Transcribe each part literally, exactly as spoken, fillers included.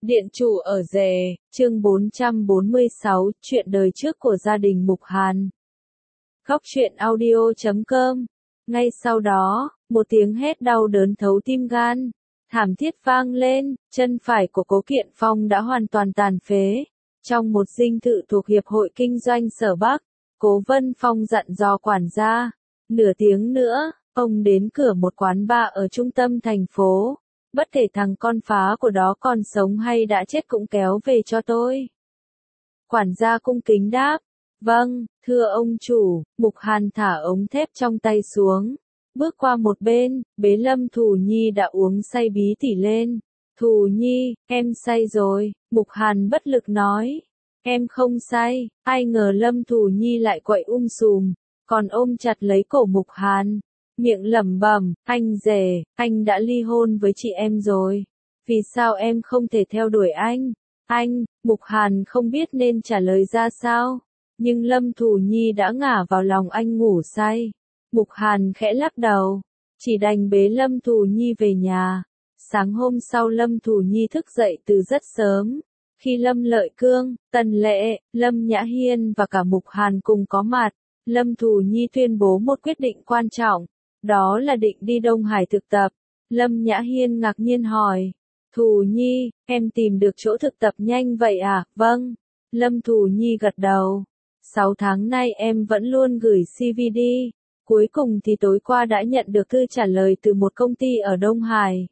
Điện chủ ở rể, chương bốn trăm bốn mươi sáu, chuyện đời trước của gia đình Mục Hàn. Góc truyện audio chấm com. Ngay sau đó, một tiếng hét đau đớn thấu tim gan, thảm thiết vang lên, chân phải của Cố Kiện Phong đã hoàn toàn tàn phế. Trong một dinh thự thuộc Hiệp hội Kinh doanh Sở Bắc, Cố Vân Phong dặn dò quản gia, nửa tiếng nữa, ông đến cửa một quán bar ở trung tâm thành phố. Bất kể thằng con phá của đó còn sống hay đã chết cũng kéo về cho tôi. Quản gia cung kính đáp, vâng, thưa ông chủ. Mục Hàn thả ống thép trong tay xuống, bước qua một bên, bế Lâm Thù Nhi đã uống say bí tỉ lên. Thù Nhi, em say rồi, Mục Hàn bất lực nói. Em không say. Ai ngờ Lâm Thù Nhi lại quậy um sùm, còn ôm chặt lấy cổ Mục Hàn. Miệng lẩm bẩm, anh rể, anh đã ly hôn với chị em rồi. Vì sao em không thể theo đuổi anh? Anh, Mục Hàn không biết nên trả lời ra sao. Nhưng Lâm Thù Nhi đã ngả vào lòng anh ngủ say. Mục Hàn khẽ lắc đầu, chỉ đành bế Lâm Thù Nhi về nhà. Sáng hôm sau Lâm Thù Nhi thức dậy từ rất sớm. Khi Lâm Lợi Cương, Tần Lệ, Lâm Nhã Hiên và cả Mục Hàn cùng có mặt, Lâm Thù Nhi tuyên bố một quyết định quan trọng. Đó là định đi Đông Hải thực tập. Lâm Nhã Hiên ngạc nhiên hỏi, Thù Nhi, em tìm được chỗ thực tập nhanh vậy à? Vâng. Lâm Thù Nhi gật đầu. Sáu tháng nay em vẫn luôn gửi xê vê đi. Cuối cùng thì tối qua đã nhận được thư trả lời từ một công ty ở Đông Hải.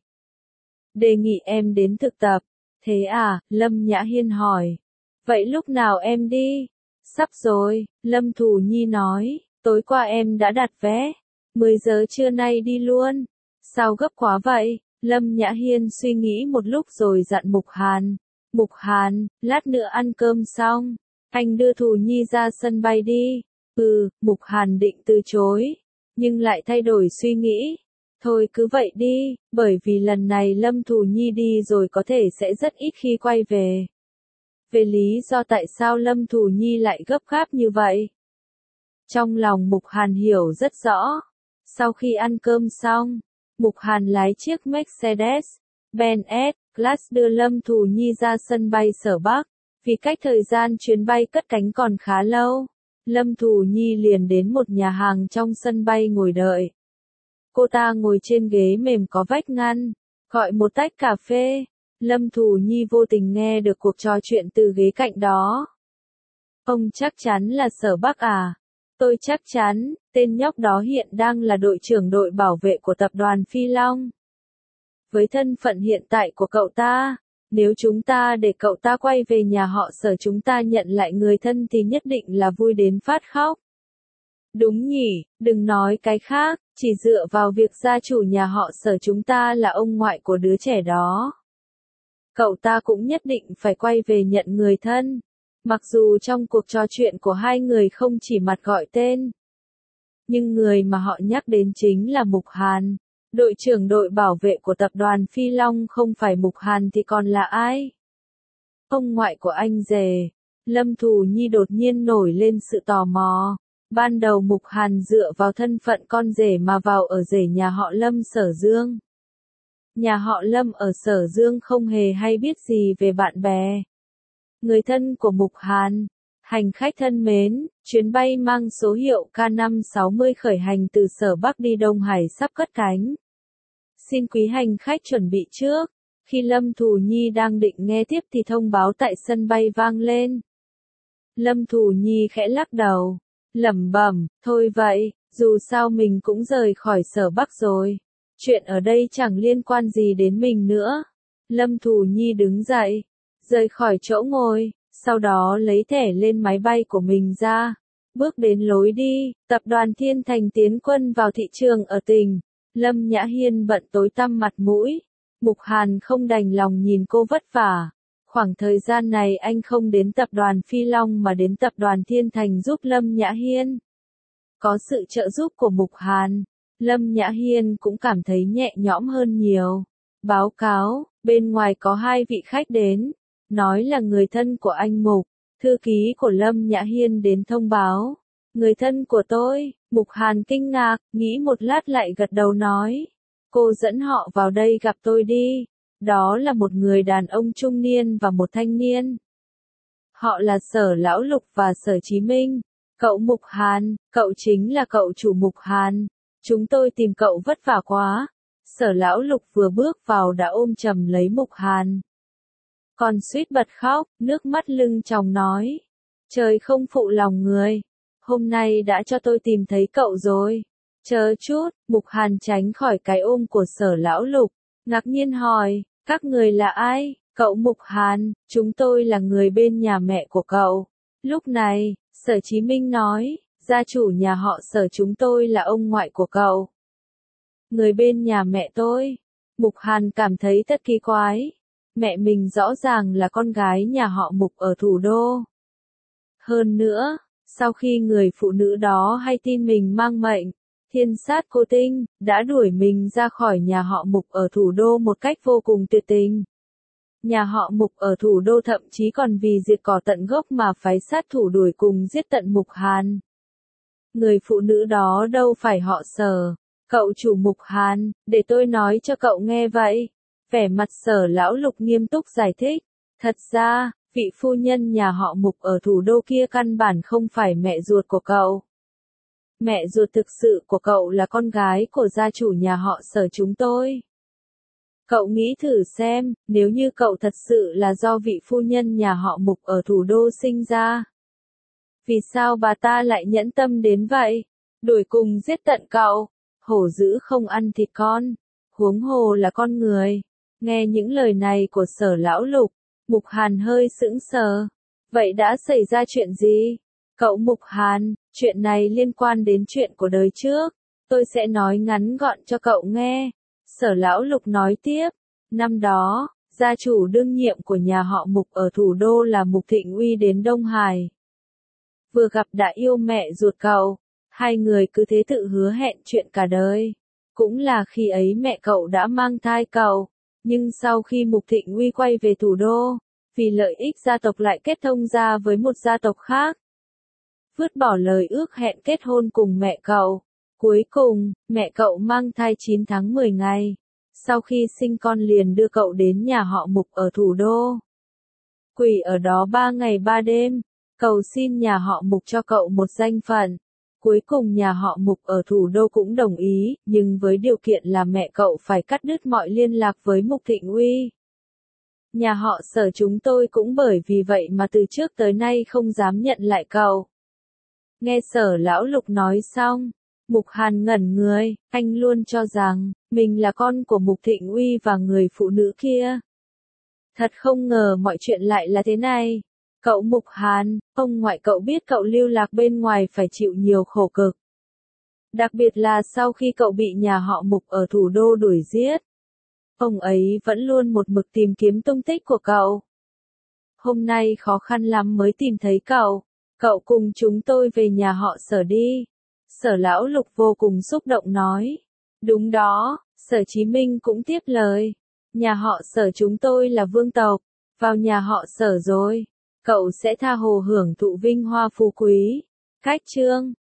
Đề nghị em đến thực tập. Thế à? Lâm Nhã Hiên hỏi. Vậy lúc nào em đi? Sắp rồi, Lâm Thù Nhi nói. Tối qua em đã đặt vé. mười giờ trưa nay đi luôn. Sao gấp quá vậy? Lâm Nhã Hiên suy nghĩ một lúc rồi dặn Mục Hàn. Mục Hàn, lát nữa ăn cơm xong, anh đưa Thù Nhi ra sân bay đi. Ừ, Mục Hàn định từ chối, nhưng lại thay đổi suy nghĩ. Thôi cứ vậy đi, bởi vì lần này Lâm Thù Nhi đi rồi có thể sẽ rất ít khi quay về. Về lý do tại sao Lâm Thù Nhi lại gấp gáp như vậy? Trong lòng Mục Hàn hiểu rất rõ. Sau khi ăn cơm xong, Mục Hàn lái chiếc Mercedes-Benz S-Class đưa Lâm Thù Nhi ra sân bay Sở Bắc. Vì cách thời gian chuyến bay cất cánh còn khá lâu, Lâm Thù Nhi liền đến một nhà hàng trong sân bay ngồi đợi. Cô ta ngồi trên ghế mềm có vách ngăn, gọi một tách cà phê. Lâm Thù Nhi vô tình nghe được cuộc trò chuyện từ ghế cạnh đó. Ông chắc chắn là Sở Bắc à? Tôi chắc chắn, tên nhóc đó hiện đang là đội trưởng đội bảo vệ của tập đoàn Phi Long. Với thân phận hiện tại của cậu ta, nếu chúng ta để cậu ta quay về nhà họ Sở chúng ta nhận lại người thân thì nhất định là vui đến phát khóc. Đúng nhỉ, đừng nói cái khác, chỉ dựa vào việc gia chủ nhà họ Sở chúng ta là ông ngoại của đứa trẻ đó. Cậu ta cũng nhất định phải quay về nhận người thân. Mặc dù trong cuộc trò chuyện của hai người không chỉ mặt gọi tên, nhưng người mà họ nhắc đến chính là Mục Hàn. Đội trưởng đội bảo vệ của tập đoàn Phi Long không phải Mục Hàn thì còn là ai? Ông ngoại của anh rể. Lâm Thù Nhi đột nhiên nổi lên sự tò mò. Ban đầu Mục Hàn dựa vào thân phận con rể mà vào ở rể nhà họ Lâm Sở Dương. Nhà họ Lâm ở Sở Dương không hề hay biết gì về bạn bè, người thân của Mục Hàn. Hành khách thân mến, chuyến bay mang số hiệu K năm sáu mươi khởi hành từ Sở Bắc đi Đông Hải sắp cất cánh. Xin quý hành khách chuẩn bị trước. Khi Lâm Thù Nhi đang định nghe tiếp thì thông báo tại sân bay vang lên. Lâm Thù Nhi khẽ lắc đầu, lẩm bẩm, thôi vậy, dù sao mình cũng rời khỏi Sở Bắc rồi. Chuyện ở đây chẳng liên quan gì đến mình nữa. Lâm Thù Nhi đứng dậy, rời khỏi chỗ ngồi, sau đó lấy thẻ lên máy bay của mình ra, bước đến lối đi. Tập đoàn Thiên Thành tiến quân vào thị trường ở tỉnh. Lâm Nhã Hiên bận tối tăm mặt mũi. Mục Hàn không đành lòng nhìn cô vất vả. Khoảng thời gian này anh không đến tập đoàn Phi Long mà đến tập đoàn Thiên Thành giúp Lâm Nhã Hiên. Có sự trợ giúp của Mục Hàn, Lâm Nhã Hiên cũng cảm thấy nhẹ nhõm hơn nhiều. Báo cáo, bên ngoài có hai vị khách đến, nói là người thân của anh Mục. Thư ký của Lâm Nhã Hiên đến thông báo. Người thân của tôi. Mục Hàn kinh ngạc, nghĩ một lát lại gật đầu nói. Cô dẫn họ vào đây gặp tôi đi. Đó là một người đàn ông trung niên và một thanh niên. Họ là Sở Lão Lục và Sở Chí Minh. Cậu Mục Hàn, cậu chính là cậu chủ Mục Hàn. Chúng tôi tìm cậu vất vả quá. Sở Lão Lục vừa bước vào đã ôm chầm lấy Mục Hàn. Còn suýt bật khóc, nước mắt lưng tròng nói. Trời không phụ lòng người. Hôm nay đã cho tôi tìm thấy cậu rồi. Chờ chút, Mục Hàn tránh khỏi cái ôm của Sở Lão Lục. Ngạc nhiên hỏi, các người là ai? Cậu Mục Hàn, chúng tôi là người bên nhà mẹ của cậu. Lúc này, Sở Chí Minh nói, gia chủ nhà họ Sở chúng tôi là ông ngoại của cậu. Người bên nhà mẹ tôi. Mục Hàn cảm thấy thật kỳ quái. Mẹ mình rõ ràng là con gái nhà họ Mục ở thủ đô. Hơn nữa, sau khi người phụ nữ đó hay tin mình mang mệnh, thiên sát cô tinh, đã đuổi mình ra khỏi nhà họ Mục ở thủ đô một cách vô cùng tuyệt tình. Nhà họ Mục ở thủ đô thậm chí còn vì diệt cỏ tận gốc mà phái sát thủ đuổi cùng giết tận Mục Hàn. Người phụ nữ đó đâu phải họ Sở. Cậu chủ Mục Hàn, để tôi nói cho cậu nghe vậy. Vẻ mặt Sở Lão Lục nghiêm túc giải thích. Thật ra, vị phu nhân nhà họ Mục ở thủ đô kia căn bản không phải mẹ ruột của cậu. Mẹ ruột thực sự của cậu là con gái của gia chủ nhà họ Sở chúng tôi. Cậu nghĩ thử xem, nếu như cậu thật sự là do vị phu nhân nhà họ Mục ở thủ đô sinh ra. Vì sao bà ta lại nhẫn tâm đến vậy? Đuổi cùng giết tận cậu. Hổ dữ không ăn thịt con. Huống hồ là con người. Nghe những lời này của Sở Lão Lục, Mục Hàn hơi sững sờ. Vậy đã xảy ra chuyện gì? Cậu Mục Hàn, chuyện này liên quan đến chuyện của đời trước. Tôi sẽ nói ngắn gọn cho cậu nghe. Sở Lão Lục nói tiếp. Năm đó, gia chủ đương nhiệm của nhà họ Mục ở thủ đô là Mục Thịnh Uy đến Đông Hải. Vừa gặp đã yêu mẹ ruột cậu. Hai người cứ thế tự hứa hẹn chuyện cả đời. Cũng là khi ấy mẹ cậu đã mang thai cậu. Nhưng sau khi Mục Thịnh Uy quay về thủ đô, vì lợi ích gia tộc lại kết thông gia với một gia tộc khác. Vứt bỏ lời ước hẹn kết hôn cùng mẹ cậu. Cuối cùng, mẹ cậu mang thai chín tháng mười ngày. Sau khi sinh con liền đưa cậu đến nhà họ Mục ở thủ đô. Quỷ ở đó ba ngày ba đêm, cầu xin nhà họ Mục cho cậu một danh phận. Cuối cùng nhà họ Mục ở thủ đô cũng đồng ý, nhưng với điều kiện là mẹ cậu phải cắt đứt mọi liên lạc với Mục Thịnh Uy. Nhà họ Sở chúng tôi cũng bởi vì vậy mà từ trước tới nay không dám nhận lại cậu. Nghe Sở Lão Lục nói xong, Mục Hàn ngẩn người, anh luôn cho rằng, mình là con của Mục Thịnh Uy và người phụ nữ kia. Thật không ngờ mọi chuyện lại là thế này. Cậu Mục Hàn, ông ngoại cậu biết cậu lưu lạc bên ngoài phải chịu nhiều khổ cực. Đặc biệt là sau khi cậu bị nhà họ Mục ở thủ đô đuổi giết. Ông ấy vẫn luôn một mực tìm kiếm tung tích của cậu. Hôm nay khó khăn lắm mới tìm thấy cậu. Cậu cùng chúng tôi về nhà họ Sở đi. Sở Lão Lục vô cùng xúc động nói. Đúng đó, Sở Chí Minh cũng tiếp lời. Nhà họ Sở chúng tôi là vương tộc. Vào nhà họ Sở rồi. Cậu sẽ tha hồ hưởng thụ vinh hoa phú quý. Cách chương